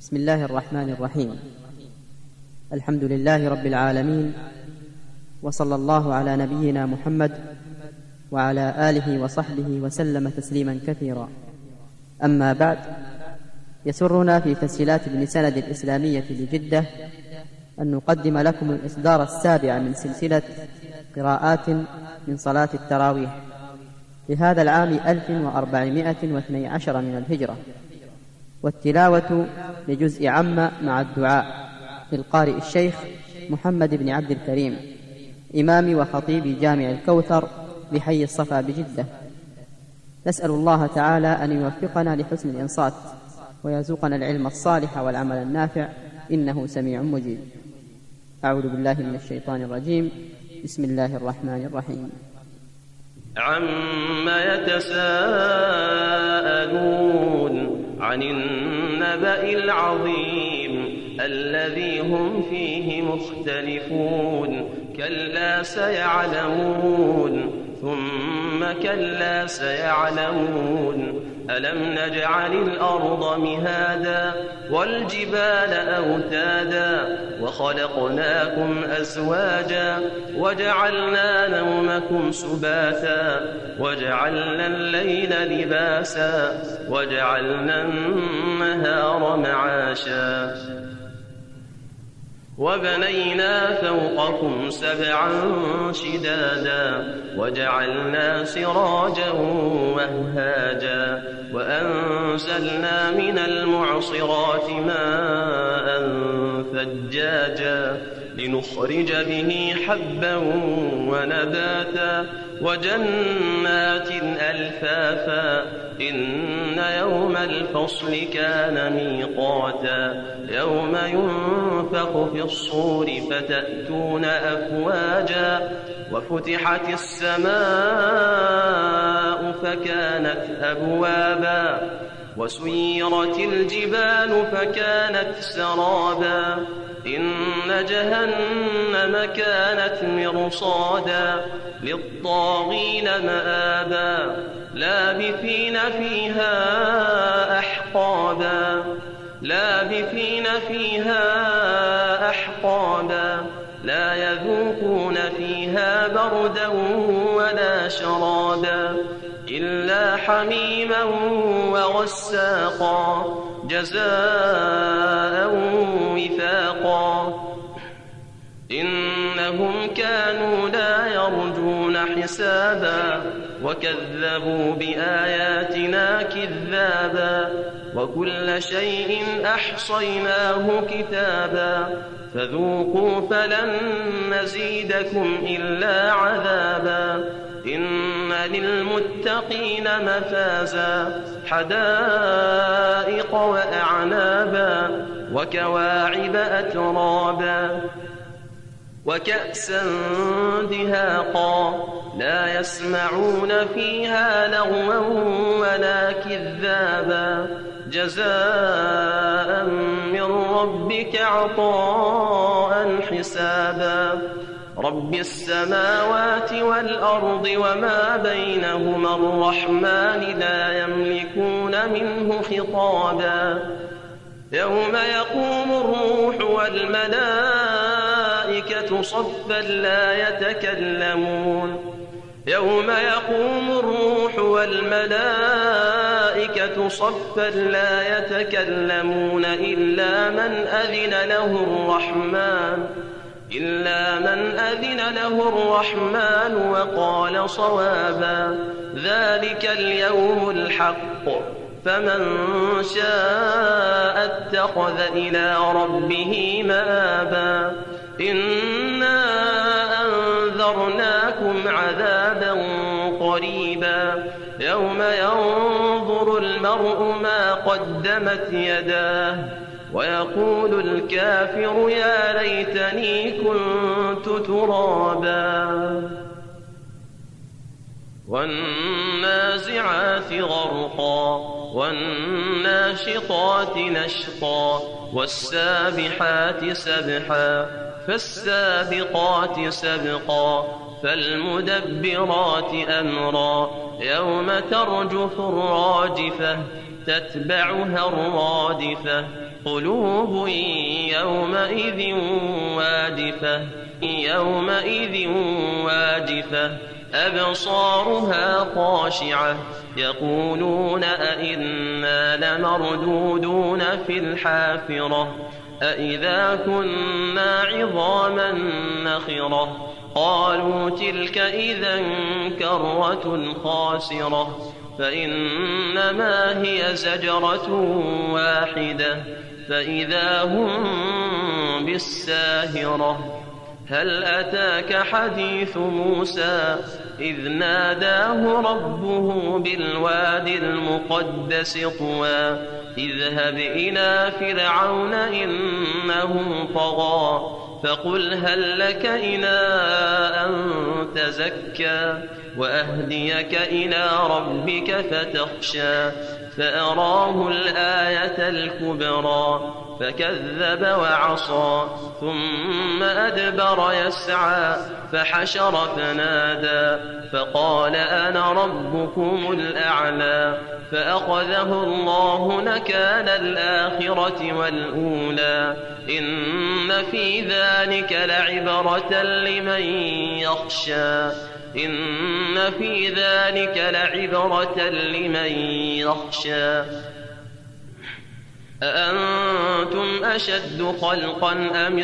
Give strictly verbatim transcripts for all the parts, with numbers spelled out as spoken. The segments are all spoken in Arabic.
بسم الله الرحمن الرحيم. الحمد لله رب العالمين، وصلى الله على نبينا محمد وعلى آله وصحبه وسلم تسليما كثيرا. أما بعد، يسرنا في تسجيلات ابن سند الإسلامية لجدة أن نقدم لكم الإصدار السابع من سلسلة قراءات من صلاة التراويح لهذا العام ألف وأربعمائة واثني عشر من الهجرة، والتلاوة لجزء عم مع الدعاء للقارئ الشيخ محمد بن عبد الكريم، إمام وخطيب جامع الكوثر بحي الصفا بجدة. نسأل الله تعالى أن يوفقنا لحسن الإنصات ويرزقنا العلم الصالح والعمل النافع، إنه سميع مجيب. أعوذ بالله من الشيطان الرجيم. بسم الله الرحمن الرحيم. عما يتساءلون عن النبأ العظيم الذي هم فيه مختلفون. كلا سيعلمون ثم كلا سيعلمون. ألم نجعل الأرض مهادا والجبال أوتادا وخلقناكم أزواجا وجعلنا نومكم سباتا وجعلنا الليل لباسا وجعلنا النهار معاشا وبنينا فوقكم سبعا شدادا وجعلنا سراجا وهاجا وأنزلنا من المعصرات ماء ثجاجا لنخرج به حبا ونباتا وجنات ألفافا. إن يوم الفصل كان ميقاتا. يوم ينفخ في الصور فتأتون أفواجا وفتحت السماء فكانت أبوابا وسيرت الجبال فكانت سرابا. إن جهنم كانت مرصادا للطاغين مآبا لابثين فيها أحقابا لابثين فيها أحقابا لا يذوقون فيها بردا ولا شرابا إلا حميما وغساقا جزاء وفاقا. إنهم كانوا لا يرجون حسابا وكذبوا بآياتنا كذابا وكل شيء أحصيناه كتابا فذوقوا فلن نزيدكم إلا عذابا. إن للمتقين مفازا حدائق وأعنابا وكواعب أترابا وكأسا دهاقا لا يسمعون فيها لغوا ولا كذابا جزاء من ربك عطاء حسابا. رب السماوات والأرض وما بينهما الرحمن لا يملكون منه خطابا. يوم يقوم الروح والملائكة صفا لا يتكلمون يوم يقوم الروح والملائكة صفا لا يتكلمون إلا من أذن له الرحمن إلا من أذن له الرحمن وقال صوابا. ذلك اليوم الحق فمن شاء اتخذ إلى ربه مآبا. إنا أنذرناكم عذابا قريبا يوم ينظر المرء ما قدمت يداه ويقول الكافر يا ليتني كنت ترابا. والنازعات غرقا والناشطات نشطا والسابحات سبحا فالسابقات سبقا فالمدبرات أمرا. يوم ترجف الراجفة تتبعها الرادفة قلوب يومئذ واجفة يومئذ واجفة أبصارها خاشعة يقولون أئنا لمردودون في الحافرة أئذا كنا عظاما نخرة قالوا تلك إذا كرة خاسرة فإنما هي زجرة واحدة فإذا هم بالساهرة هل أتاك حديث موسى إذ ناداه ربه بالواد المقدس طوى اذهب إلى فرعون إنه طغى فقل هل لك إلى أن تزكى وأهديك إلى ربك فتخشى فأراه الآية الكبرى فكذب وعصى ثم أدبر يسعى فحشر فنادى فقال أنا ربكم الأعلى فأخذه الله نكال الآخرة والأولى إن في ذلك لعبرة لمن يخشى إن في ذلك لعبرة لمن يخشى أأنتم أشد خلقا أم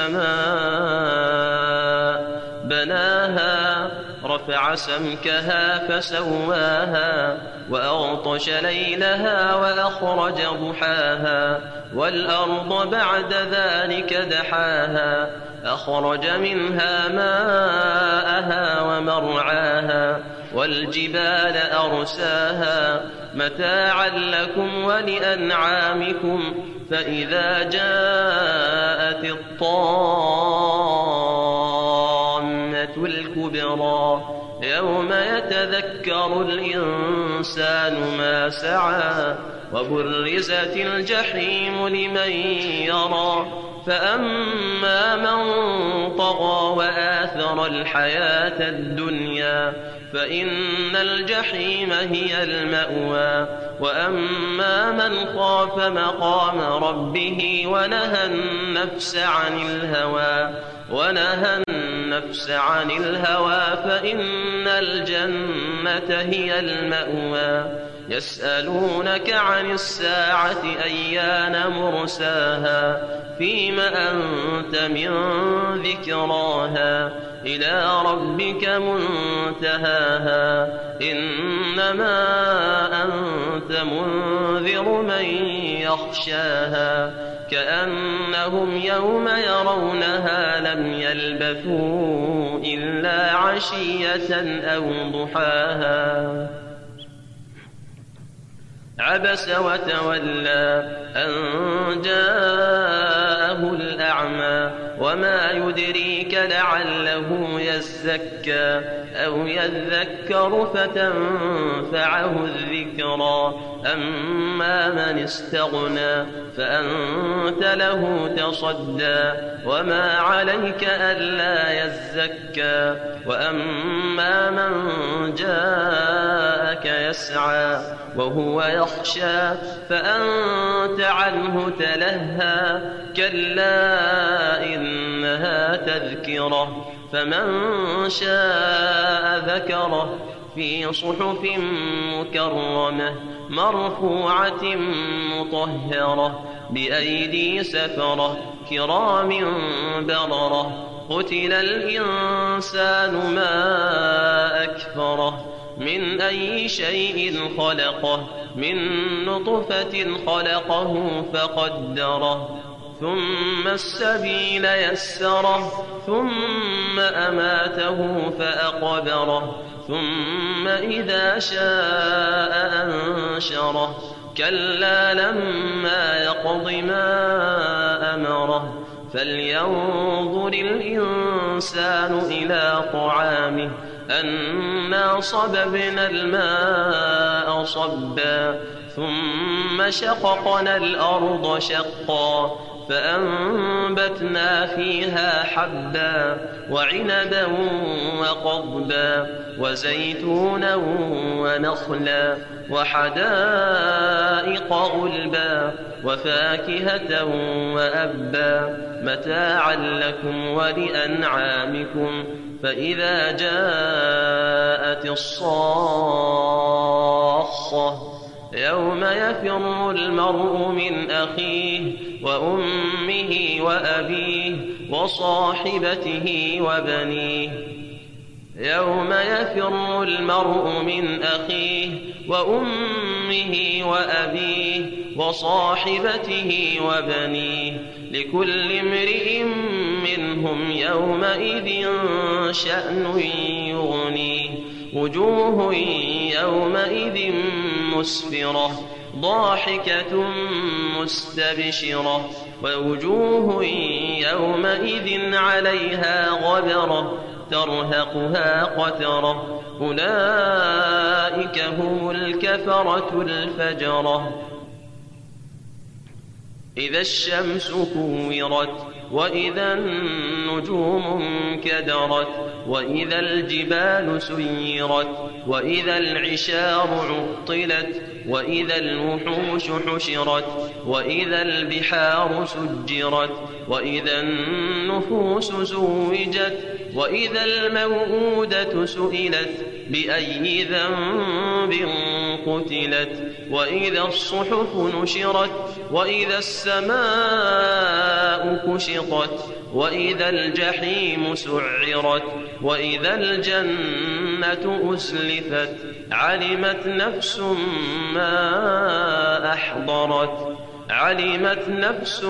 السماء بناها رفع سمكها فسواها وأغطش ليلها وأخرج ضحاها والأرض بعد ذلك دحاها أخرج منها ماءها ومرعاها والجبال أرساها متاعا لكم ولأنعامكم فإذا جاءت الطامة الكبرى يوم يتذكر الإنسان ما سعى وبرزت الجحيم لمن يرى فأما من طغى وآثر الحياة الدنيا فإن الجحيم هي المأوى وأما من خاف مقام ربه ونهى النفس عن الهوى ونهى النفس عن الهوى فإن الجنة هي المأوى يسألونك عن الساعة أيان مرساها فيم أنت من ذكراها إلى ربك منتهاها إنما أنت منذر من يخشاها كأنهم يوم يرونها لم يلبثوا إلا عشية أو ضحاها عبس وتولى أن جاءه الأعمى وما يدريك لعله يزكى أو يذكر فتنفعه الذكرى أما من استغنى فأنت له تصدى وما عليك ألا يزكى وأما من جاءك يسعى وهو يخشى فأنت عنه تلهى كلا إنها تذكرة فمن شاء ذكره في صحف مكرمة مرفوعة مطهرة بأيدي سفرة كرام بررة قتل الإنسان ما أكفره من أي شيء خلقه من نطفة خلقه فقدره ثم السبيل يسره ثم أماته فأقبره ثم إذا شاء أنشره كلا لما يقض ما أمره فلينظر الإنسان إلى طعامه أنا صببنا الماء صبا ثم شققنا الأرض شقا فأنبتنا فيها حبا وعنبا وقضبا وزيتونا ونخلا وحدائق غلبا وفاكهة وأبا متاعا لكم ولأنعامكم. فإذا جاءت الصاخة يوم يفر المرء من أخيه وأمه وأبيه وصاحبته وبنيه يوم يفر المرء من أخيه وأمه وأبيه وصاحبته وبنيه لكل امرئ منهم يومئذ شأن يغنيه. وجوه يومئذ مسفرة ضاحكة مستبشرة ووجوه يومئذ عليها غبرة ترهقها قترة أولئك هم الكفرة الفجرة. إذا الشمس كورت وإذا النجوم انكدرت وإذا الجبال سيرت وإذا العشار عطلت وإذا الوحوش حشرت وإذا البحار سجرت وإذا النفوس زوجت وإذا الموءودة سئلت بأي ذنب قتلت وإذا الصحف نشرت وإذا السماء كشطت وإذا الجحيم سعرت وإذا الجنة أزلفت علمت نفس ما أحضرت علمت نفس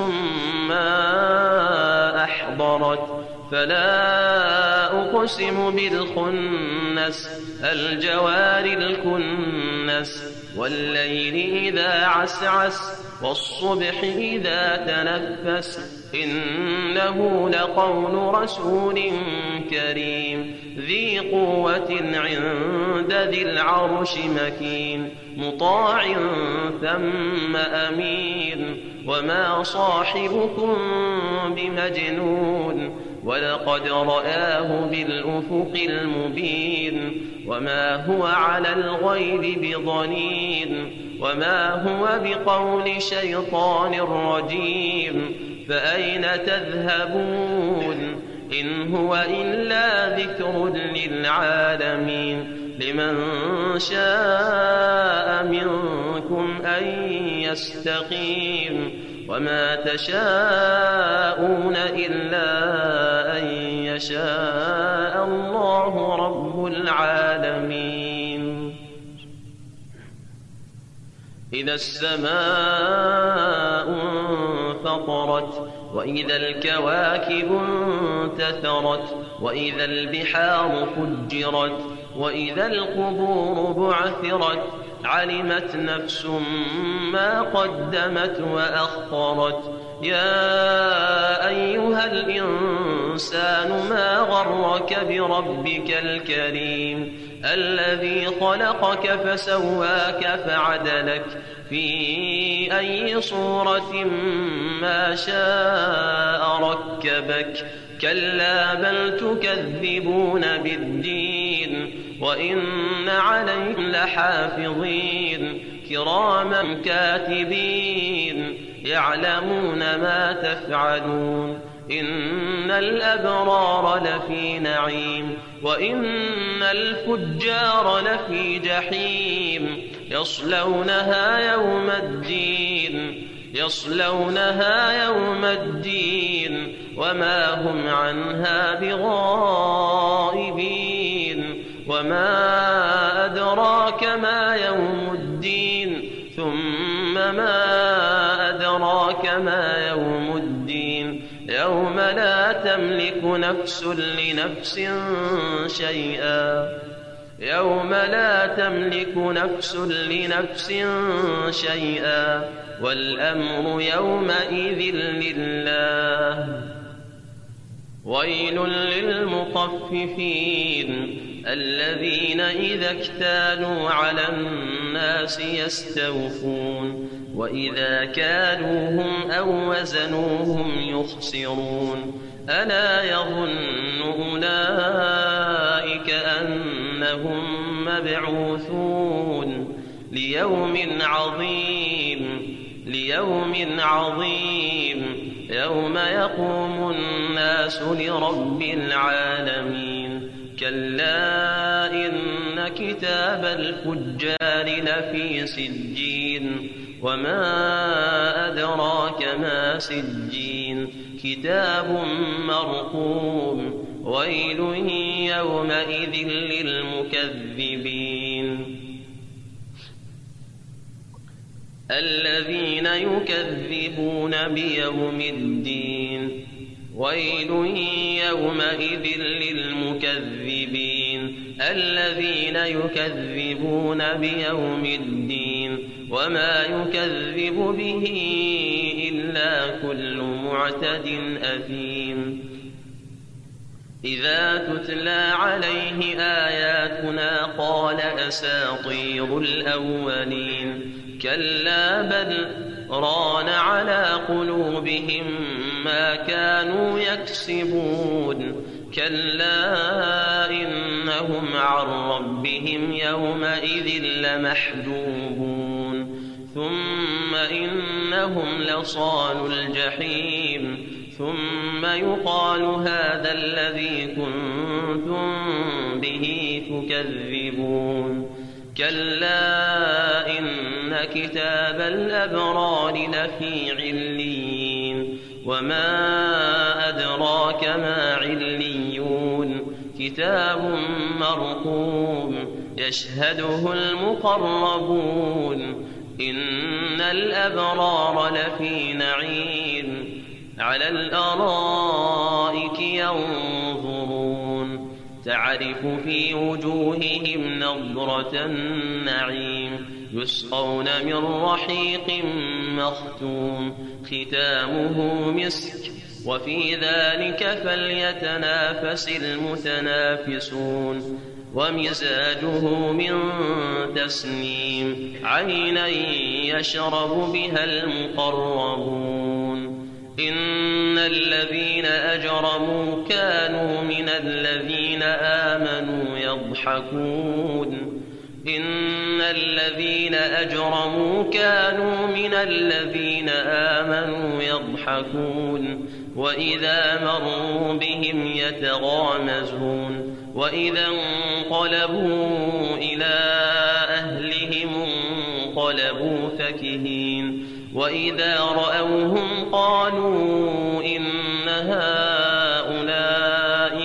ما أحضرت. فلا أقسم بالخنس الجوار الكنس والليل إذا عسعس والصبح إذا تنفس إنه لقول رسول كريم ذي قوة عند ذي العرش مكين مطاع ثم أمين وما صاحبكم بمجنون ولقد رآه بالأفق المبين وما هو على الغيب بضنين وما هو بقول شيطان رجيم. فأين تذهبون إن هو إلا ذكر للعالمين لمن شاء منكم أن يستقيم وما تشاءون إلا أن يشاء الله رب العالمين. إذا السماء انفطرت وإذا الكواكب انتثرت وإذا البحار فجرت وإذا القبور بعثرت علمت نفس ما قدمت وأخرت. يا أيها الإنسان ما غرك بربك الكريم الذي خلقك فسواك فعدلك في أي صورة ما شاء ركبك كلا بل تكذبون بالدين وإن عليكم لحافظين كراما كاتبين يعلمون ما تفعلون. إن الأبرار لفي نعيم وإن الفجار لفي جحيم يصلونها يوم الدين يصلونها يوم الدين وما هم عنها بغائبين. وما أدراك ما يوم الدين ثم ما أدراك ما يوم الدين يوم لا تملك نفس لنفس شيئا يوم لا تملك نفس لنفس شيئا والأمر يومئذ لله. ويل للمطففين الذين إذا اكتالوا على الناس يستوفون وإذا كالوهم أو وزنوهم يخسرون ألا يظن أولئك أنهم مبعوثون ليوم عظيم ليوم عظيم يوم يقوم الناس لرب العالمين كلا إن كتاب الفجار لفي سجين وما أدراك ما سجين كتاب مرقوم ويل يومئذ للمكذبين الذين يكذبون بيوم الدين ويل يومئذ للمكذبين الذين يكذبون بيوم الدين وما يكذب به إلا كل معتد أثيم إذا تتلى عليه آياتنا قال أساطير الأولين كلا بل ران على قلوبهم ما كانوا يكسبون كلا إنهم عن ربهم يومئذ لمحجوبون ثم إنهم لصالو الجحيم ثم يقال هذا الذي كنتم به تكذبون كلا إن كتاب الأبرار لفي عليين وما أدراك ما عليون كتاب مرقوم يشهده المقربون إن الأبرار لفي نعيم على الأرائك ينظرون تعرف في وجوههم نضرة النعيم يسقون من رحيق مختوم ختامه مسك وفي ذلك فليتنافس المتنافسون ومزاجه من تسنيم عينا يشرب بها المقربون إن الذين أجرموا كانوا من الذين آمنوا يضحكون إن الذين أجرموا كانوا من الذين آمنوا يضحكون وإذا مروا بهم يتغامزون وإذا انقلبوا إلى أهلهم انقلبوا فكهين وإذا رأوهم قالوا إن هؤلاء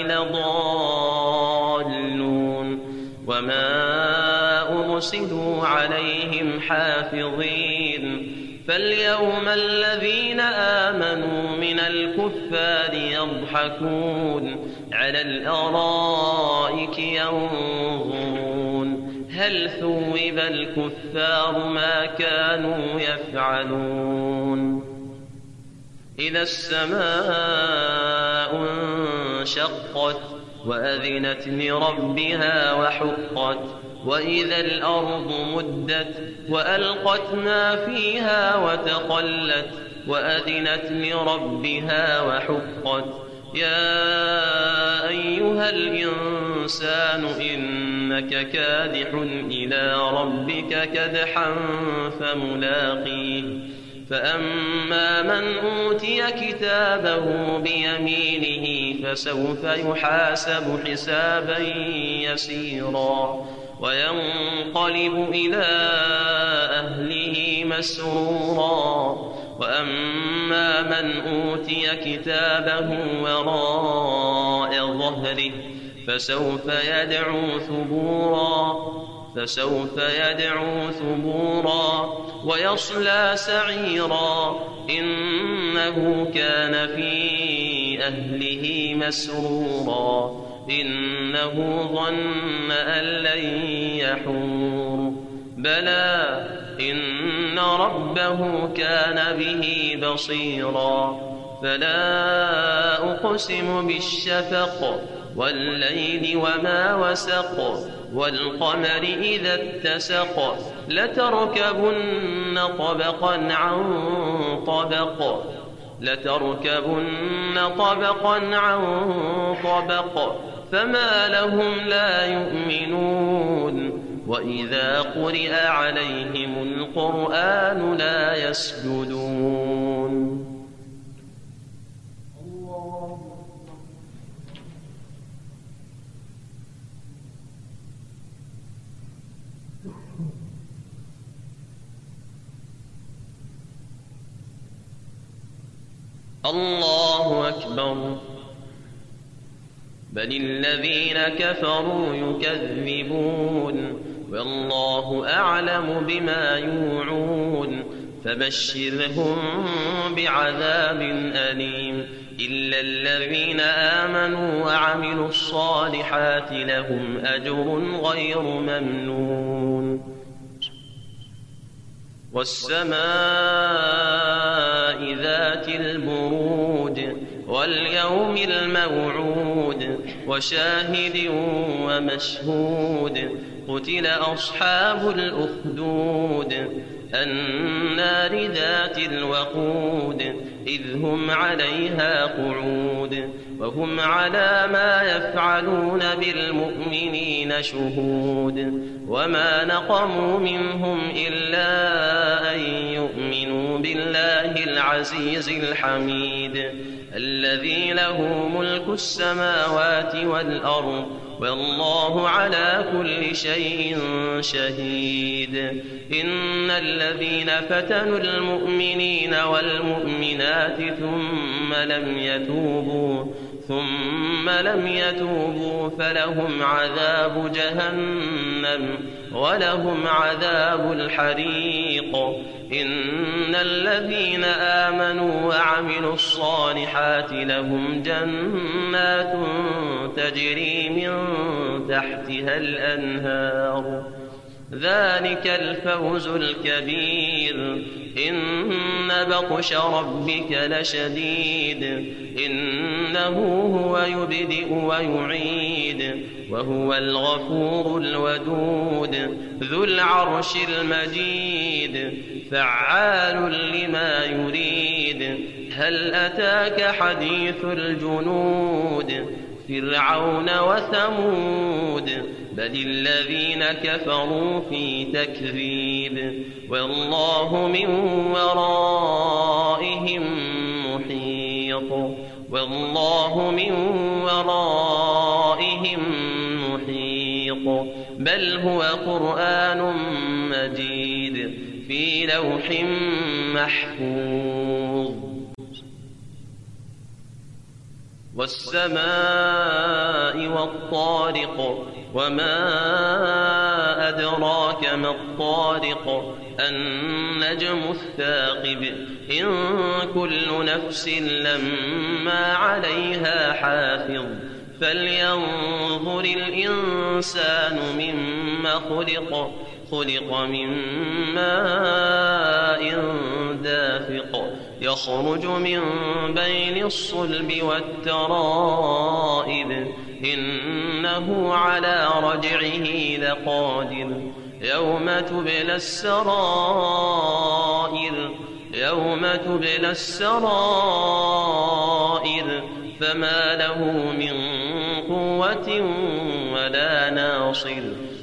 لضالون وما أرسلوا عليهم حافظين فاليوم الذين آمنوا من الكفار يضحكون على الأرائك ينظرون هل ثوب الكفار ما كانوا يفعلون إذا السماء انشقت وأذنت لربها وحقت وإذا الأرض مدت وألقت ما فيها وتخلت وأذنت لربها وحقت يا أيها الإنسان إنك كادح إلى ربك كدحا فملاقيه فأما من أوتي كتابه بيمينه فسوف يحاسب حسابا يسيرا وينقلب إلى أهله مسرورا وأما من أوتي كتابه وراء ظهره فسوف يدعو ثبورا فسوف يدعو ثبورا ويصلى سعيرا إنه كان في أهله مسرورا إنه ظن أن لن يحور بلى إن ربه كان به بصيرا فلا أقسم بالشفق والليل وما وسق والقمر إذا اتسق لتركبن طبقا عن طبق لتركبن طبقا عن طبق فما لهم لا يؤمنون وإذا قرئ عليهم القرآن لا يسجدون. الله أكبر. بل الذين كفروا يكذبون والله أعلم بما يوعون فبشرهم بعذاب أليم إلا الذين آمنوا وعملوا الصالحات لهم أجر غير ممنون. والسماء ذات البروج واليوم الموعود وشاهد ومشهود قتل أصحاب الأخدود النار ذات الوقود إذ هم عليها قعود وهم على ما يفعلون بالمؤمنين شهود وما نقموا منهم إلا أن يؤمنوا بالله العزيز الحميد الذي له ملك السماوات والأرض والله على كل شيء شهيد. إن الذين فتنوا المؤمنين والمؤمنات ثم لم يتوبوا ثم لم يتوبوا فلهم عذاب جهنم ولهم عذاب الحريق. إن الذين آمنوا وعملوا الصالحات لهم جنات تجري من تحتها الأنهار ذلك الفوز الكبير. إن بطش ربك لشديد إنه هو يبدئ ويعيد وهو الغفور الودود ذو العرش المجيد فعال لما يريد. هل أتاك حديث الجنود فرعون وثمود بل الذين كفروا في تكذيب والله من ورائهم محيط والله من ورائهم محيط. بل هو قرآن مجيد في لوح محفوظ. والسماء والطارق وما أدراك ما الطارق النجم الثاقب إن كل نفس لما عليها حافظ فلينظر الإنسان مما خلق خلق من ماء دافق يخرج من بين الصلب والترائب إنه على رجعه لقادر يوم تبلى السرائر يوم تبلى السرائر فما له من قوة ولا ناصر.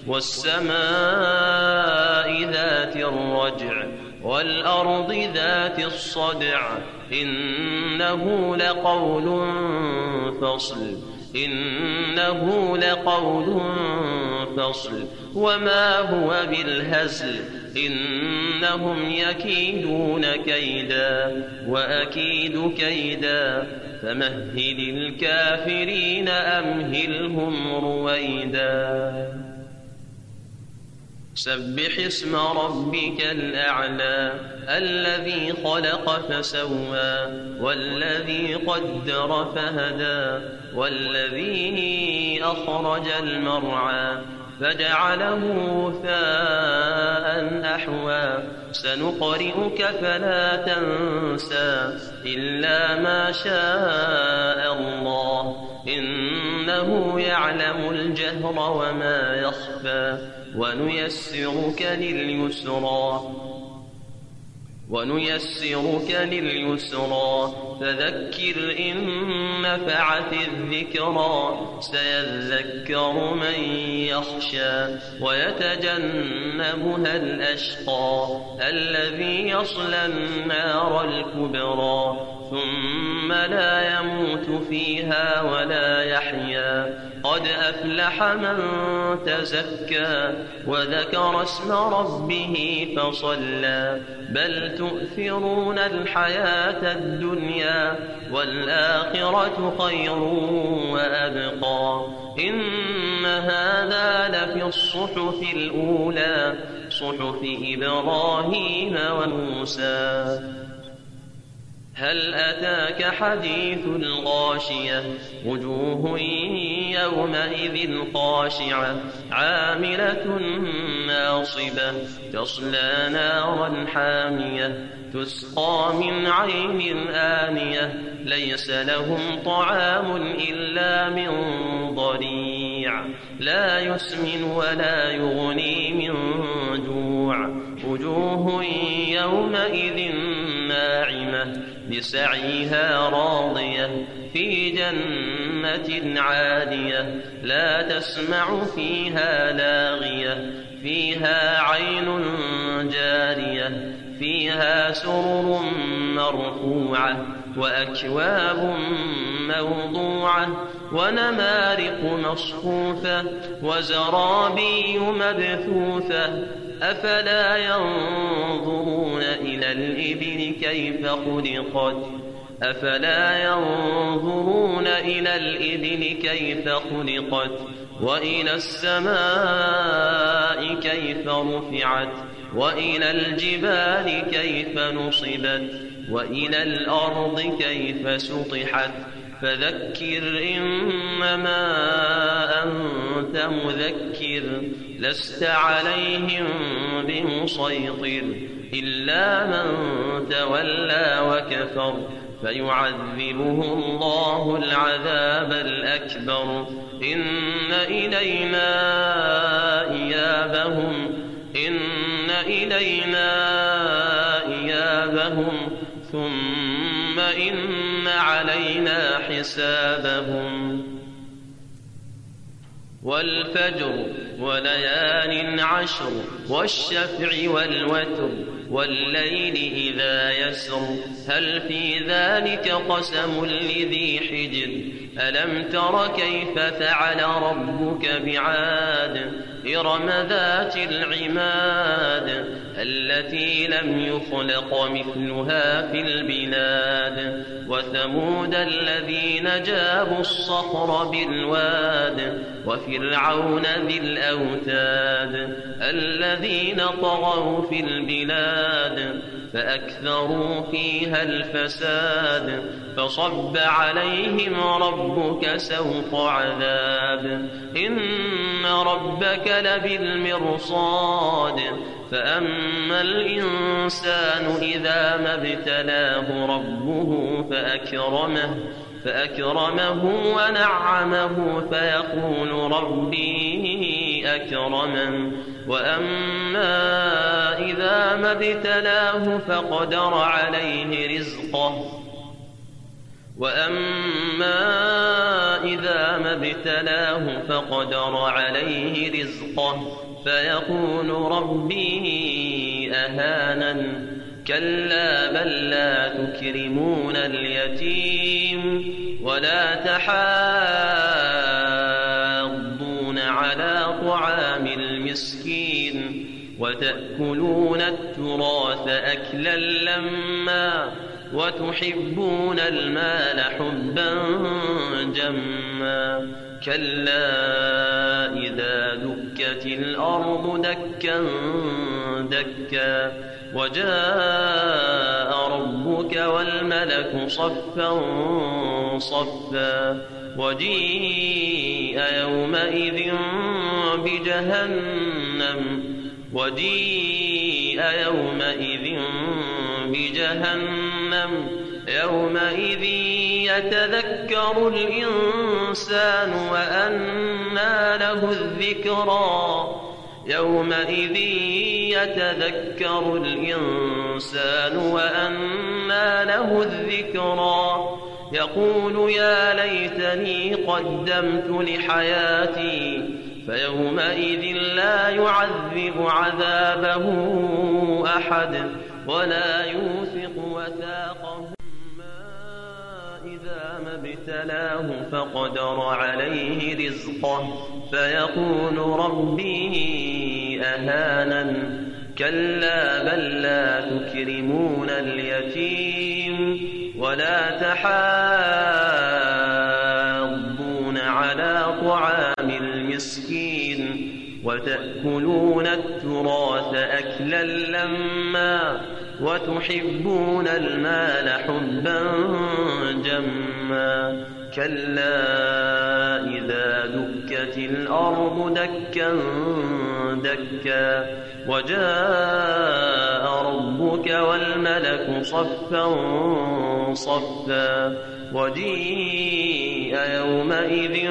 والسماء ذات الرجع والأرض ذات الصدع إنه لقول فصل إنه لقول فصل وما هو بالهزل إنهم يكيدون كيدا وأكيد كيدا فمهل الكافرين أمهلهم رويدا. سبح اسم ربك الأعلى الذي خلق فسوى والذي قدر فهدى والذي أخرج المرعى فجعله غثاء أحوى سنقرئك فلا تنسى إلا ما شاء الله إنه إنه يعلم الجهر وما يخفى ونيسرك لليسرى ونيسرك لليسرى فذكر إن نفعت الذكرى سيذكر من يخشى ويتجنبها الأشقى الذي يصلى النار الكبرى ثم لا يموت فيها ولا يحيا قد أفلح من تزكى وذكر اسم ربه فصلى بل تؤثرون الحياة الدنيا والآخرة خير وأبقى إن هذا لفي الصحف الأولى صحف إبراهيم وموسى هل أتاك حديث الغاشية وجوه يومئذ خاشعة عاملة ناصبة تصلى نارا حامية تسقى من عين آنية ليس لهم طعام إلا من ضريع لا يسمن ولا يغني من جوع وجوه يومئذ ناعمة لسعيها راضية في جنة عالية لا تسمع فيها لاغية فيها عين جارية فيها سرر مرفوعة وأكواب موضوعة ونمارق مصفوفة وزرابي مبثوثة أفلا ينظرون إلى الإبل كيف خلقت أفلا ينظرون إلى الإبل كيف خلقت وإلى السماء كيف رفعت وإلى الجبال كيف نصبت وإلى الأرض كيف سطحت فذكر إنما أنت مذكر لست عليهم بمسيطر إلا من تولى وكفر فيعذبه الله العذاب الأكبر إن إلينا إيابهم إن إلينا إيابهم ثم إن علينا حسابهم والفجر وليال عشر والشفع والوتر والليل إذا يسر هل في ذلك قسم لذي حجر ألم تر كيف فعل ربك بعاد إرم ذات العماد التي لم يخلق مثلها في البلاد وثمود الذين جابوا الصخر بالواد وفرعون ذي الأوتاد الذين طغوا في البلاد فأكثروا فيها الفساد فصب عليهم ربك سوط عذاب إن ربك لبالمرصاد فأما الإنسان إذا ما ابتلاه ربه فأكرمه فأكرمه ونعمه فيقول ربي أكرمن وأما إذا ما ابتلاه فقدر عليه رزقه وأما إذا ما ابتلاه فقدر عليه رزقه فيقول ربي أهانن كلا بل لا تكرمون اليتيم ولا تحاضون على طعام المسكين وتأكلون التراث أكلا لما وتحبون المال حبا جما كلا إذا دكت الأرض دكا دكا وجاء ربك والملك صفا صفا وجيء يومئذ بجهنم وجيء يومئذ بجهنم يومئذ يتذكر الإنسان وأنى له الذكرى يومئذ يتذكر الإنسان وأنى له الذكرى يقول يا ليتني قدمت لحياتي فيومئذ لا يعذب عذابه أحد ولا يوثق وثاقه إذا ما ابتلاه فقدر عليه رزقه فيقول ربي أهانن كلا بل لا تكرمون اليتيم ولا تحاضون على طعام المسكين وتأكلون التراث أكلا لما وتحبون المال حبا جما كلا إذا دكت الأرض دكا دكا وجاء ربك والملك صفا صفا وجيء يومئذ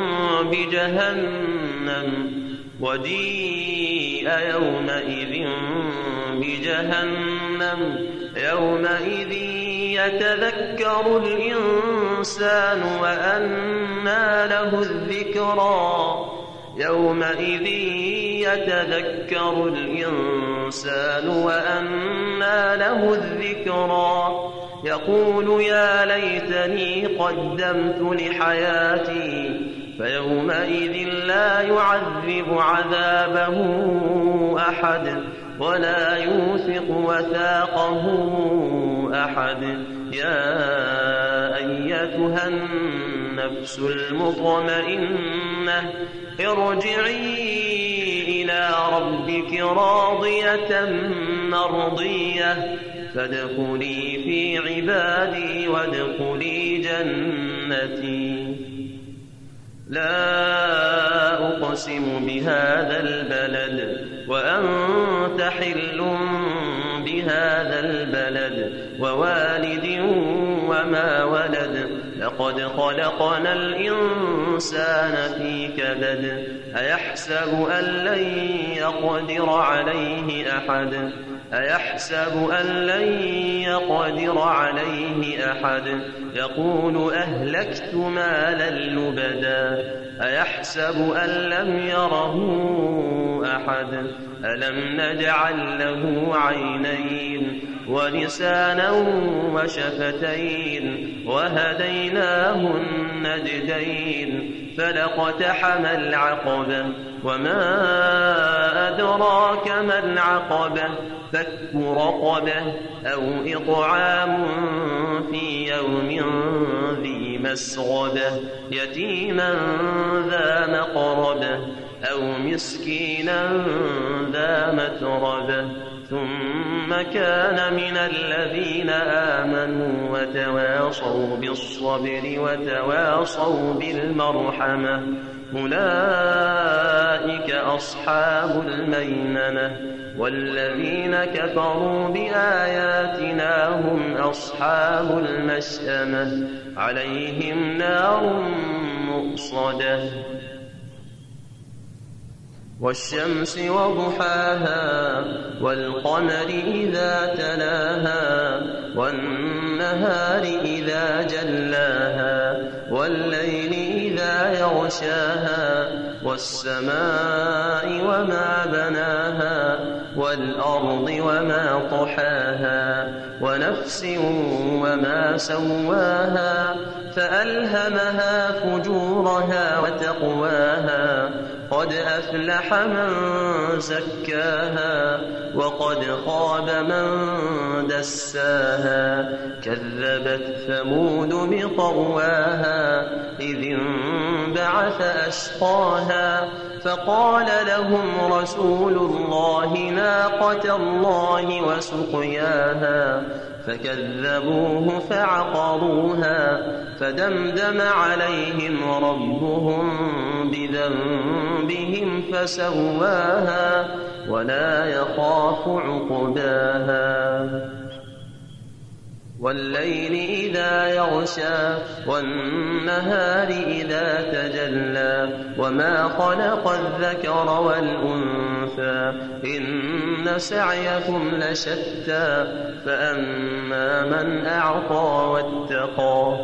بجهنم وجيء يومئذ بجهنم يومئذ يتذكر الإنسان وأنى له الذكرى يومئذ يتذكر الإنسان وأنى له الذكرى يقول يا ليتني قدمت لحياتي فيومئذ لا يعذب عذابه أحد ولا يوثق وثاقه أحد يا أيتها النفس المطمئنة ارجعي إلى ربك راضية مرضية فادخلي في عبادي وادخلي جنتي لا أقسم بهذا البلد وأنت حل بهذا البلد ووالد وما ولد لقد خلقنا الإنسان في كبد أيحسب أن لن يقدر عليه أحد أيحسب أن لن يقدر عليه أحد يقول أهلكت مالا لبدا أيحسب أن لم يره أحد ألم نجعل له عينين ولسانا وشفتين وهديناه النجدين فلاقتحم العقبة وما أدراك ما العقبة فك رقبة أو إطعام في يوم ذي مسغبة يتيما ذا مقربة أو مسكينا ذا متربة ثم كان من الذين آمنوا وتواصوا بالصبر وتواصوا بالمرحمة أولئك أصحاب الميمنة والذين كفروا بآياتنا هم أصحاب المشأمة عليهم نار مؤصدة والشمس وضحاها والقمر إذا تلاها والنهار إذا جلاها والليل إذا يغشاها والسماء وما بناها والأرض وما طحاها ونفس وما سواها فألهمها فجورها وتقواها قد أفلح من زكاها وقد خاب من دساها كذبت ثمود بطغواها إذ انبعث أشقاها فقال لهم رسول الله ناقة الله وسقياها فكذبوه فعقروها فدمدم عليهم ربهم بذنبهم فسواها ولا يخاف عقباها والليل إذا يغشى والنهار إذا تجلى وما خلق الذكر والأنثى إن سعيكم لشتى فأما من أعطى واتقى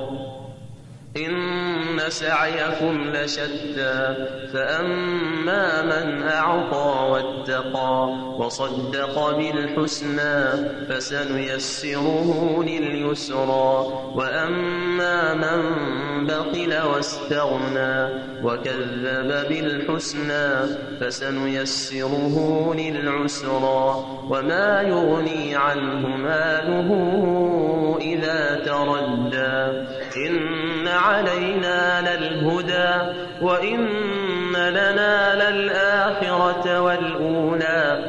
إن سعيكم لشتى فأما من أعطى واتقى وصدق بالحسنى فسنيسره لليسرى وأما من بخل واستغنى وكذب بالحسنى فسنيسره للعسرى وما يغني عنه ماله إذا تردى إن علينا للهدى وإن لنا للآخرة والأولى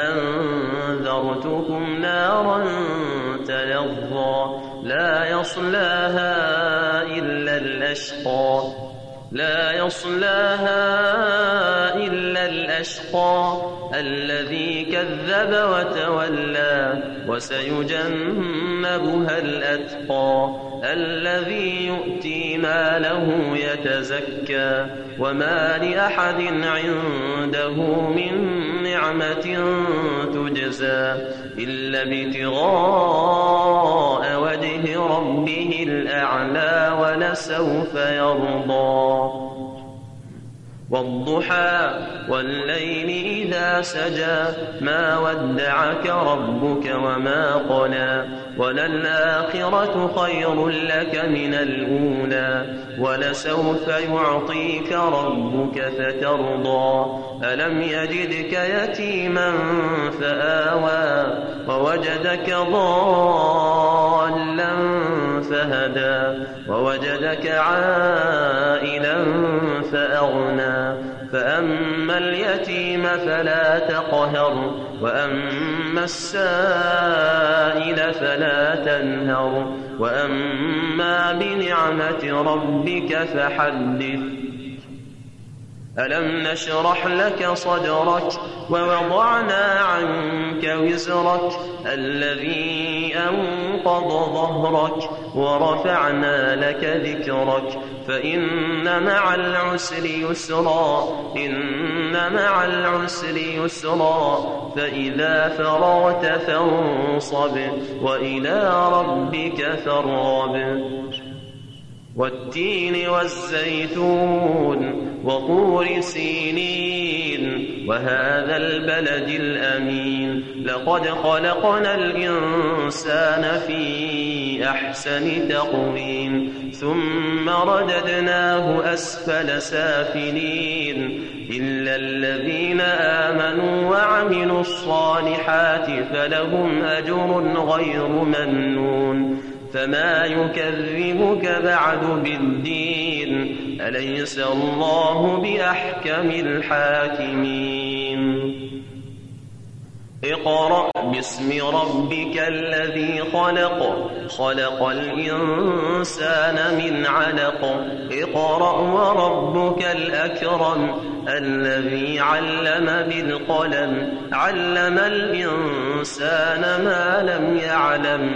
فأنذرتكم نارا تلظى لا يصلاها إلا الأشقى لا يصلاها إلا الأشقى الذي كذب وتولى وسيجنبها الأتقى الذي يؤتي ماله يتزكى وما لأحد عنده من نعمة تجزى إلا ابتغاء وجه ربه الأعلى ولسوف يرضى والضحى والليل إذا سجى ما ودعك ربك وما قلى وللآخرة خير لك من الأولى ولسوف يعطيك ربك فترضى ألم يجدك يتيما فآوى ووجدك ضالا فهدى ووجدك عائلا فأغنى فأما اليتيم فلا تقهر وأما السائل فلا تنهر وأما بنعمة ربك فحدث ألم نشرح لك صدرك ووضعنا عنك وزرك الذي أنقض ظهرك ورفعنا لك ذكرك فإن مع العسر يسرا إن مع العسر يسرا فإذا فرغت فانصب وإلى ربك فارغب والتين والزيتون وطور سينين وهذا البلد الأمين لقد خلقنا الإنسان في أحسن تقويم ثم رددناه أسفل سافلين إلا الذين آمنوا وعملوا الصالحات فلهم أجر غير ممنون فما يكذبك بعد بالدين أليس الله بأحكم الحاكمين اقرأ باسم ربك الذي خلق خلق الإنسان من علق اقرأ وربك الأكرم الذي علم بالقلم علم الإنسان ما لم يعلم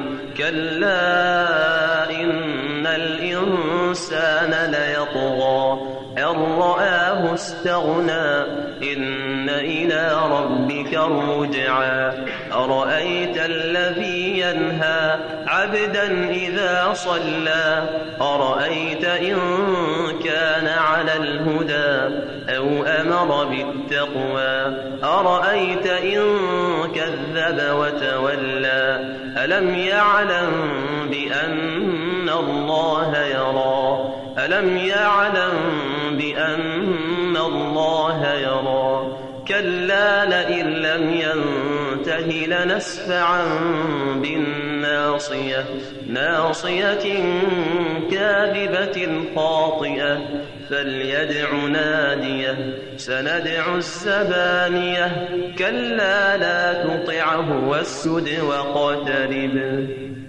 كلا إن الإنسان ليطغى أن رآه استغنى إن إلى ربك الرجعى أرأيت الذي ينهى عبدا إذا صلى أرأيت إن كان على الهدى أو أمر بالتقوى أرأيت إن كذب وتولى ألم يعلم بأن الله يرى ألم يعلم بأن الله يرى كلا لئن لم ينته لنسفعا بالناصية ناصية كاذبة خاطئة فليدع ناديه سندع الزبانية كلا لا تطعه واسجد واقترب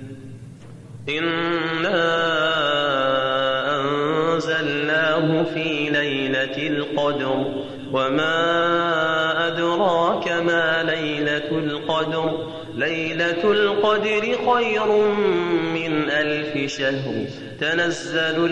إنا أنزلناه في ليلة القدر وما أدراك ما ليلة القدر ليلة القدر خير من ألف شهر تنزل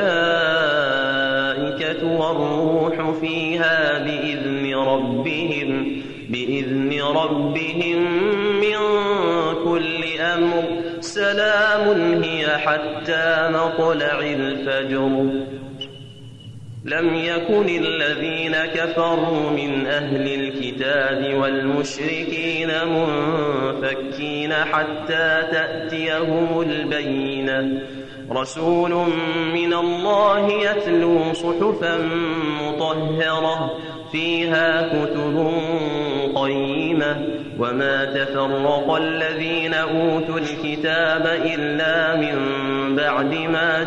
الملائكة والروح فيها بإذن ربهم بإذن ربهم من كل أمر سلام هي حتى مطلع الفجر. لم يكن الذين كفروا من أهل الكتاب والمشركين منفكين حتى تأتيهم البينة. رسول من الله يتلو صحفا مطهرة فيها كتب قيمة وما تفرق الذين أوتوا الكتاب إلا من بعد ما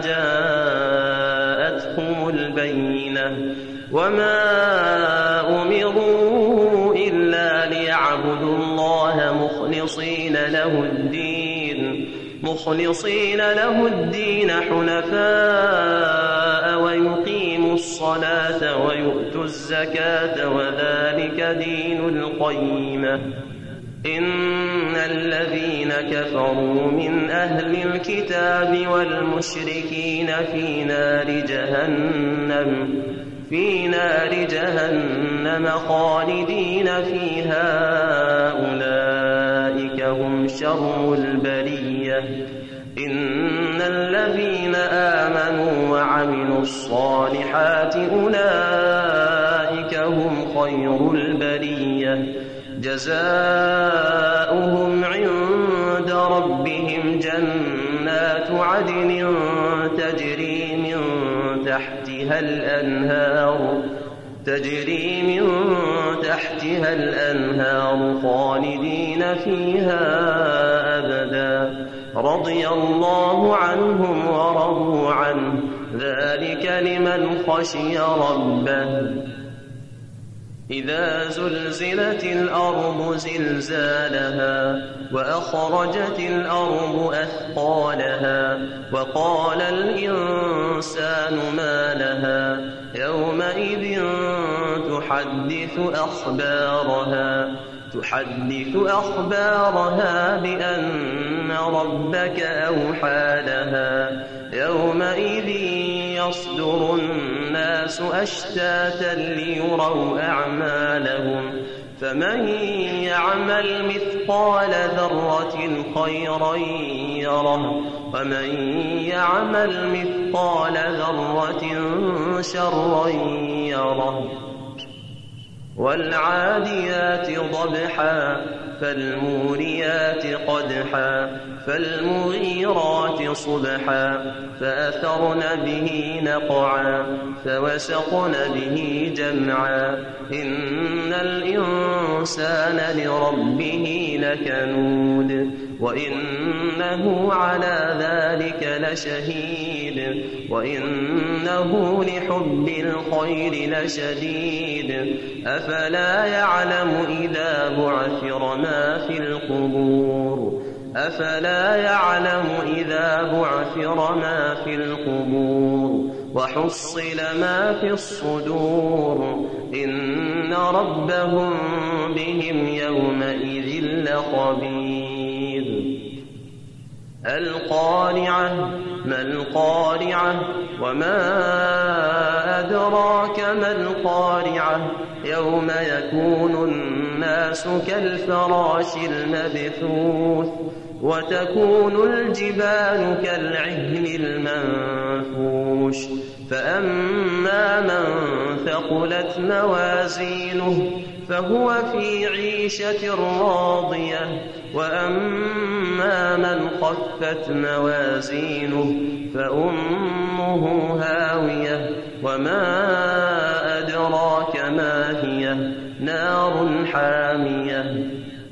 جاءتهم البينة وما أمروا إلا ليعبدوا الله مخلصين له الدين مخلصين له الدين حنفاء ويقيموا الصلاة ويؤتوا الزكاة وذلك دين القيمة. إن الذين كفروا من أهل الكتاب والمشركين في نار جهنم في نار جهنم خالدين فيها أولئك هم شر البرية. إن الذين آمنوا وعملوا الصالحات أولئك هم خير البرية جزاؤهم عند ربهم جنات عدن تجري من تحتها الأنهار تجري من تحتها الأنهار خالدين فيها أبدا رضي الله عنهم ورضوا عنه ذلك لمن خشي ربه. إذا زلزلت الأرض زلزالها وأخرجت الأرض أثقالها وقال الإنسان ما لها يومئذ تحدث أخبارها تحدث أخبارها بأن ربك أوحى لها يومئذ يصدر الناس أشتاتا ليروا أعمالهم فمن يعمل مثقال ذرة خيرا يره ومن يعمل مثقال ذرة شرا يره. والعاديات ضبحا فالموريات قدحا فالمغيرات صبحا فأثرن به نقعا فوسقن به جمعا. إن الإنسان لربه لكنود وإنه على ذلك لشهيد وإنه لحب الخير لشديد. أفلا يعلم إذا بعثر ما في القبور أفلا يعلم إذا بعثر ما في القبور وحصل ما في الصدور إن ربهم بهم يومئذ لخبير. القارعة ما القارعة وما أدراك ما القارعة يوم يكون الناس كالفراش المبثوث وتكون الجبال كالعهن المنفوش. فأما من ثقلت موازينه فهو في عيشة راضية وأما من خفت موازينه فأمه هاوية وما أدراك ما هي نار حامية.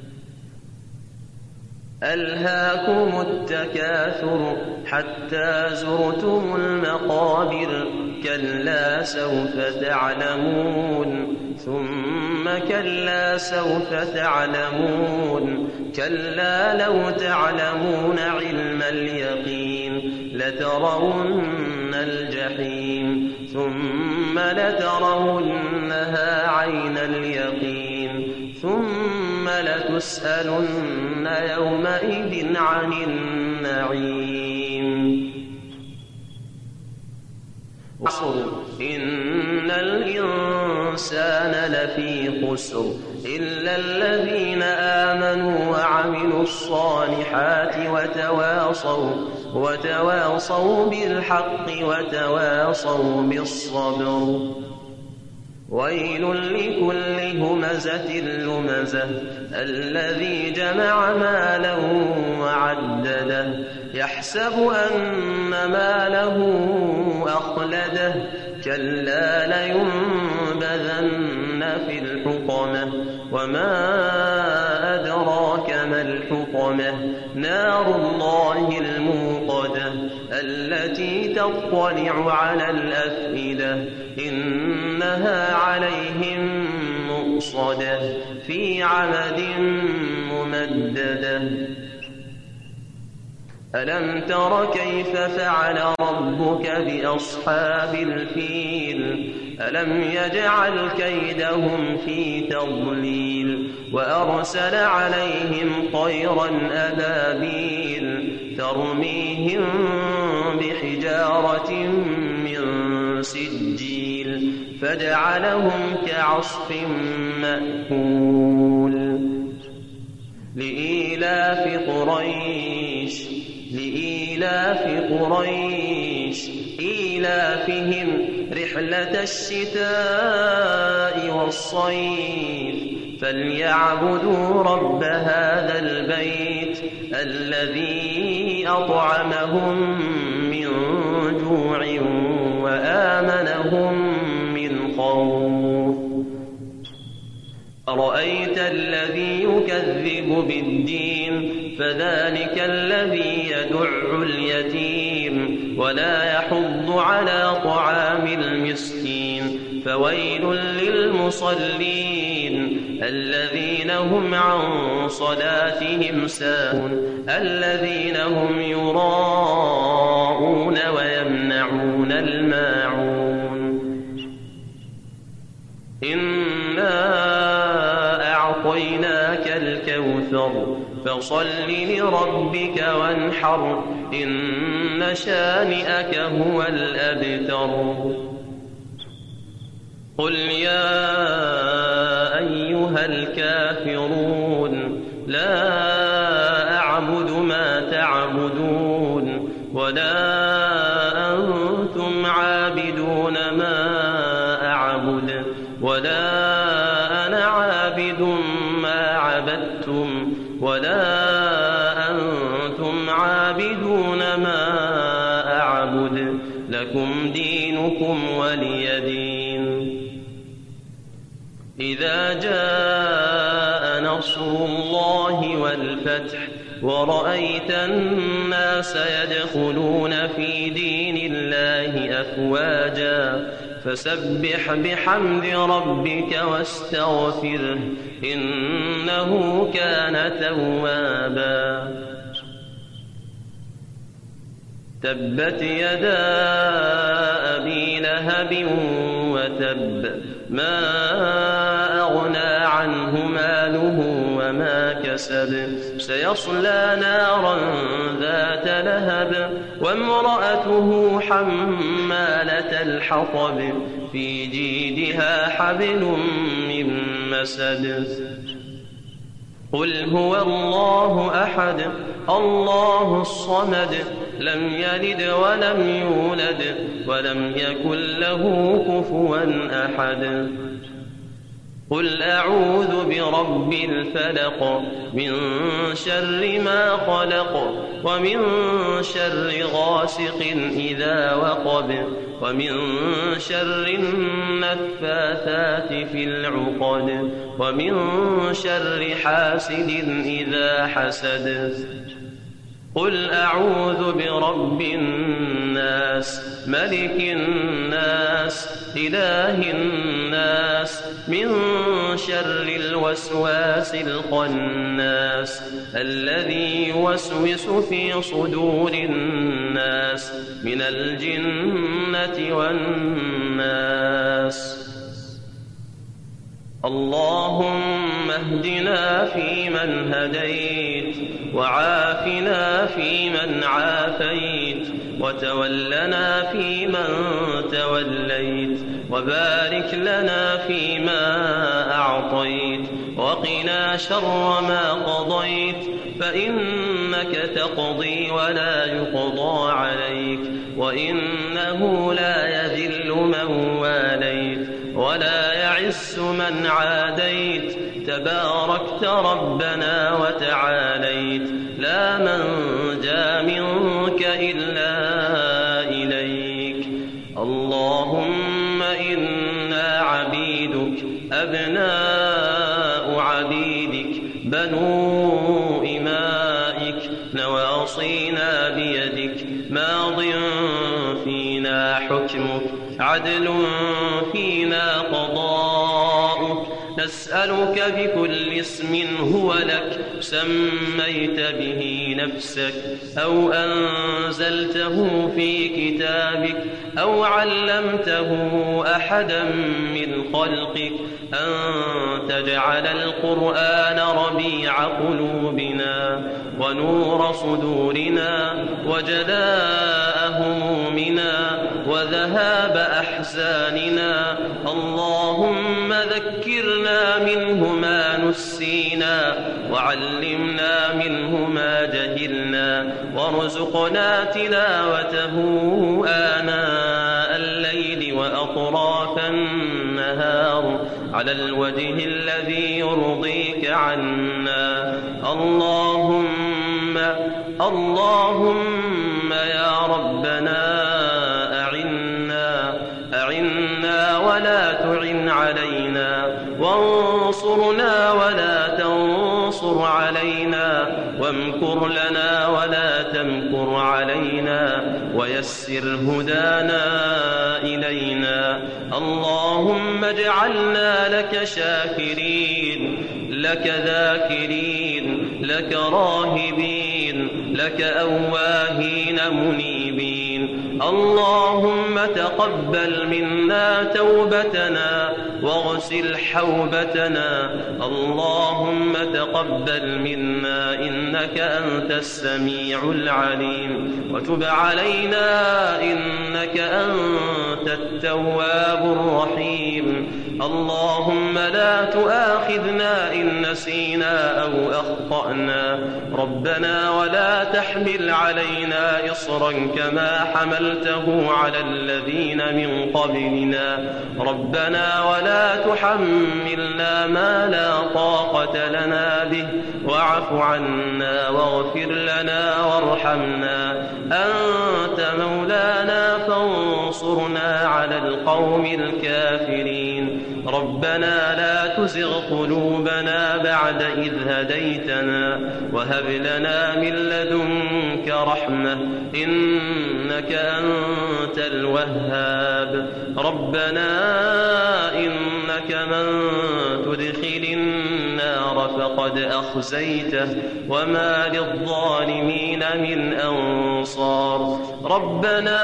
ألهاكم التكاثر حتى زرتم المقابر كلا سوف تعلمون ثم كلا سوف تعلمون كلا لو تعلمون علم اليقين لترون الجحيم ثم لترونها عين اليقين ثم لترونها لتسألن يومئذ عن النعيم. إن الإنسان لفي خسر إلا الذين آمنوا وعملوا الصالحات وتواصوا وتواصوا بالحق وتواصوا بالصبر. ويل لكل همزة لمزة الذي جمع مالا وعدده يحسب أن ماله أخلده كلا لينبذن في الحطمة وما أدراك ما الحطمة نار الله الموقدة التي تطلع على الأفئدة إنها عليهم مؤصدة في عمد ممددة. ألم تر كيف فعل ربك بأصحاب الفيل ألم يجعل كيدهم في تضليل وأرسل عليهم طيرا أبابيل ترميهم بحجارة من سجيل فجعلهم كعصف مأكول. لإيلاف قريش لإيلاف قريش إيلافهم رحلة الشتاء والصيف فليعبدوا رب هذا البيت الذي أطعمهم من جوع وآمنهم من خوف. أرأيت الذي يكذب بالدين فذلك الذي يدع اليتيم ولا يحض على طعام المسكين فويل للمصلين الذين هم عن صلاتهم ساهون الذين هم يراءون ويمنعون الماعون. إنا أعطيناك الكوثر فصل لربك وانحر إن شانئك هو الأبتر. قل يا أيها الكافرون لا أعبد ما تعبدون ولا أنتم عابدون ما أعبد ولا أنا عابد ما عبدتم ولا أنتم عابدون ما أعبد لكم دينكم ولي دين. إذا جاء نصر الله والفتح ورأيت الناس يدخلون في دين الله أفواجا فسبح بحمد ربك واستغفره إنه كان توابا. تبت يدا أبي لهب وتب ما أغنى عنه ماله وما كسب سيصلى نارا ذات لهب وامرأته حمالة الحطب في جيدها حبل من مسد. قل هو الله أحد الله الصمد لم يلد ولم يولد ولم يكن له كفوا أحد. قل أعوذ برب الفلق من شر ما خلق ومن شر غاسق إذا وقب ومن شر النفاثات في العقد ومن شر حاسد إذا حسد. قل أعوذ برب الناس ملك الناس إله الناس من شر الوسواس الخناس الذي يوسوس في صدور الناس من الجنة والناس. اللهم اهدنا فيمن هديت وعافنا فيمن عافيت وتولنا فيمن توليت وبارك لنا فيما أعطيت وقنا شر ما قضيت فإنك تقضي ولا يقضى عليك وإنه لا يذل من واليت ولا يعز من عاديت تباركت ربنا وتعاليت لا منجا منك إلا إليك. اللهم إنا عبيدك أبناء عبيدك بنو إمائك نواصينا بيدك ماض فينا حكمك عدل فينا قضاؤك نسألك بكل اسم هو لك سميت به نفسك أو أنزلته في كتابك أو علمته أحدا من خلقك أن تجعل القرآن ربيع قلوبنا ونور صدورنا وجلاء همومنا وذهاب أحزاننا. اللهم ذكرنا منه ما نسينا وعلمنا منه ما جهلنا وارزقنا تلاوته آناء الليل وأطراف النهار على الوجه الذي يرضيك عنا. اللهم اللهم يا ربنا أعنا أعنا ولا تعن علينا وانصرنا ولا تنصر علينا وامكر لنا ولا تمكر علينا ويسر هدانا إلينا. اللهم اجعلنا لك شاكرين لك ذاكرين لك راهبين لك أواهين منيبين. اللهم تقبل منا توبتنا واغسل حوبتنا. اللهم تقبل منا إنك أنت السميع العليم وتب علينا إنك أنت التواب الرحيم. اللهم لا تؤاخذنا إن نسينا أو أخطأنا ربنا ولا تحمل علينا إصرا كما حملته على الذين من قبلنا ربنا ولا تحملنا ما لا طاقة لنا به واعف عنا واغفر لنا وارحمنا أنت مولانا فانصرنا على القوم الكافرين. ربنا لا تزغ قلوبنا بعد إذ هديتنا وهب لنا من لدنك رحمة إنك أنت الوهاب. ربنا إنك من تدخل النار فقد أخزيته وما للظالمين من أنصار. ربنا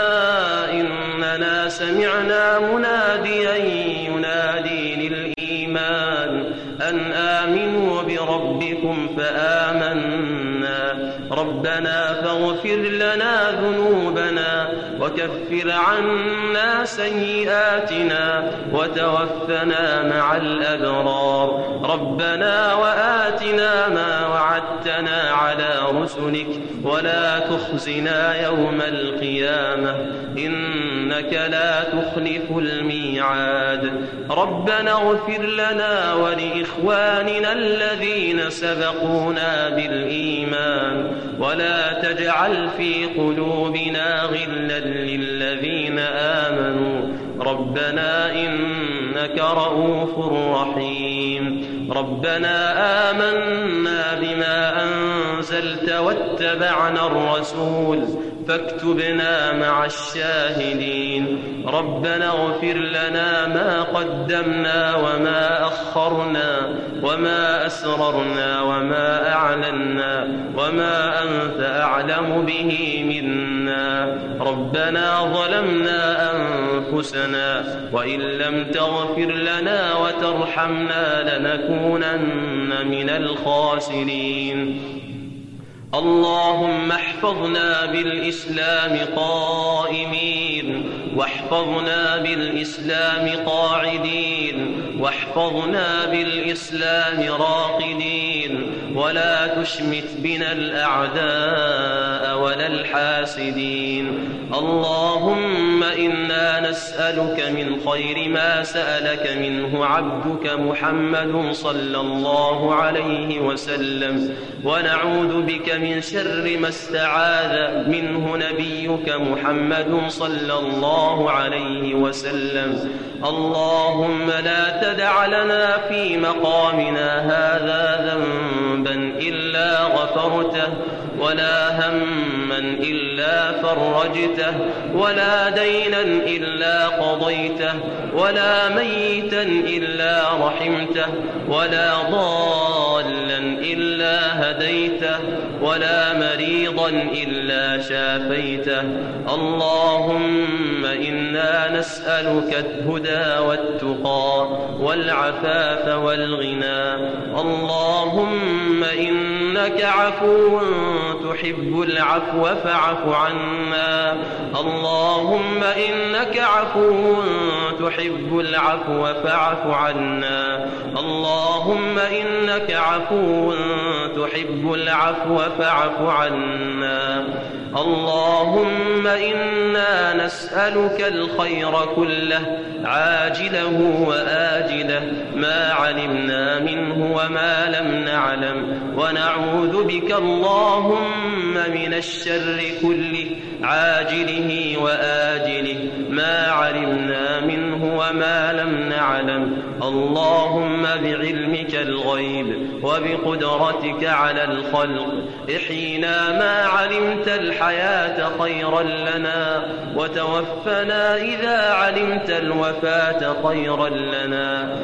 إننا سمعنا مناديا ينادي للإيمان أن آمنوا بربكم فآمنا. ربنا فاغفر لنا ذنوبنا وكفر عنا سيئاتنا وتوفنا مع الأبرار. ربنا وآتنا ما وعدتنا على رسلك ولا تخزنا يوم القيامة إنك لا تخلف الميعاد. ربنا اغفر لنا ولإخواننا الذين سبقونا بالإيمان ولا تجعل في قلوبنا غلا للذين آمنوا ربنا إنك رؤوف رحيم. ربنا آمنا بما أنزلت واتبعنا الرسول فاكتبنا مع الشاهدين. ربنا اغفر لنا ما قدمنا وما أخرنا وما أسررنا وما أعلنا وما أنت أعلم به منا. علينا ربنا ظلمنا أنفسنا وإن لم تغفر لنا وترحمنا لنكونن من الخاسرين اللهم احفظنا بالإسلام قائمين واحفظنا بالإسلام قاعدين واحفظنا بالإسلام راقدين ولا تشمت بنا الأعداء ولا الحاسدين اللهم إنا نسألك من خير ما سألك منه عبدك محمد صلى الله عليه وسلم ونعوذ بك من شر ما استعاذ منه نبيك محمد صلى الله عليه وسلم اللهم لا تدع لنا في مقامنا هذا ذنبا إلا غفرته ولا هما إلا فرجته ولا دينا إلا قضيته ولا ميتا إلا رحمته ولا ضالا إلا هديته ولا مريضا إلا شافيته اللهم إنا نسألك الهدى والتقى والعفاف والغنى اللهم إنك عفو تحب العفو فاعف عنا اللهم إنك عفو تحب العفو فاعف عنا اللهم إنك عفو تحب العفو فاعف عنا اللهم إنا نسألك الخير كله عاجله وآجله ما علمنا منه وما لم نعلم ونعوذ بك اللهم من الشر كله عاجله وآجله ما علمنا منه وما لم نعلم اللهم بعلمك الغيب وبقدرتك على الخلق احينا ما علمت الحياة خيرا لنا وتوفنا إذا علمت الوفاة خيرا لنا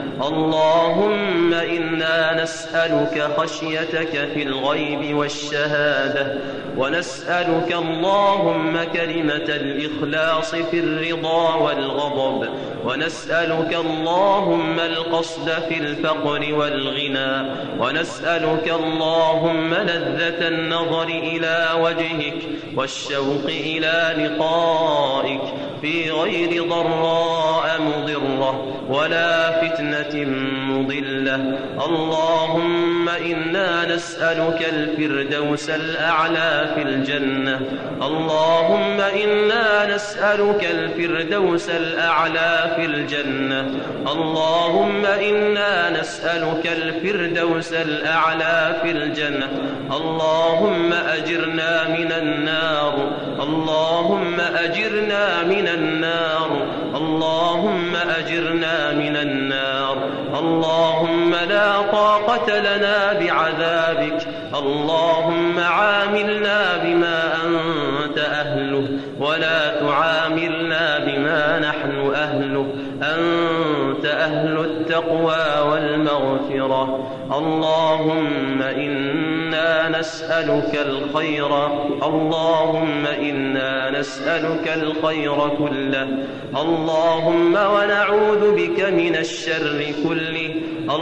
اللهم إنا نسألك خشيتك في الغيب والشهادة ونسألك اللهم كلمة الإخلاص في الرضا والغضب ونسألك اللهم القصد في الفقر والغنى ونسألك اللهم لذة النظر إلى وجهك والشوق إلى لقائك في غير ضراء مضرة ولا فتنة مضلة اللهم إنا نسألك الفردوس الأعلى في الجنة اللهم إنا نسألك الفردوس الأعلى في الجنة اللهم إنا نسألك الفردوس الأعلى في الجنة اللهم أجرنا من النار اللهم أجرنا من النار اللهم أجرنا من النار اللهم لا طاقة لنا بعذابك اللهم عاملنا بما أنت أهله ولا تعاملنا بما نحن أهله أنت أهل التقوى والمغفرة اللهم إنا نسألك الخير اللهم إنا نسألك الخير كله اللهم ونعوذ بك من الشر كله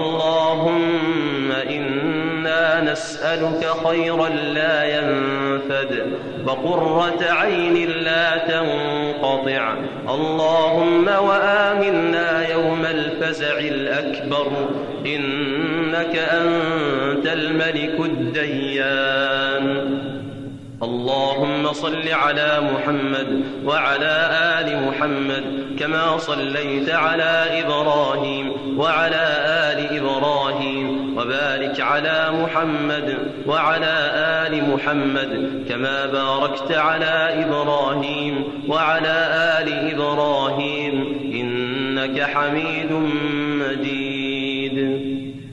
اللهم إنا نسألك خيرا لا ينفد وقرة عين لا تنقطع اللهم وآمنا يوم الفزع الأكبر إنك أنت الملك الديان اللهم صل على محمد وعلى آل محمد كما صليت على إبراهيم وعلى آل إبراهيم وبارك على محمد وعلى آل محمد كما باركت على إبراهيم وعلى آل إبراهيم إنك حميد مجيد.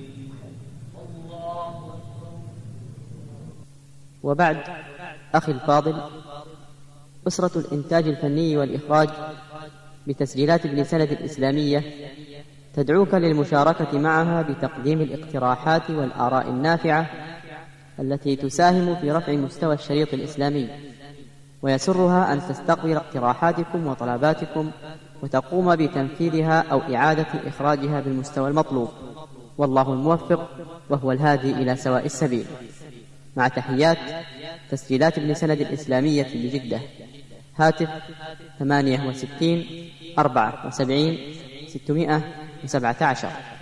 وبعد، أخي الفاضل، أسرة الإنتاج الفني والإخراج بتسجيلات ابن سند الإسلامية تدعوك للمشاركة معها بتقديم الاقتراحات والآراء النافعة التي تساهم في رفع مستوى الشريط الإسلامي ويسرها أن تستقبل اقتراحاتكم وطلباتكم وتقوم بتنفيذها أو إعادة إخراجها بالمستوى المطلوب، والله الموفق وهو الهادي إلى سواء السبيل. مع تحيات تسجيلات ابن سند الإسلامية بجدة، هاتف ثمانية وستين أربعة وسبعين ستمائة وسبعة عشر.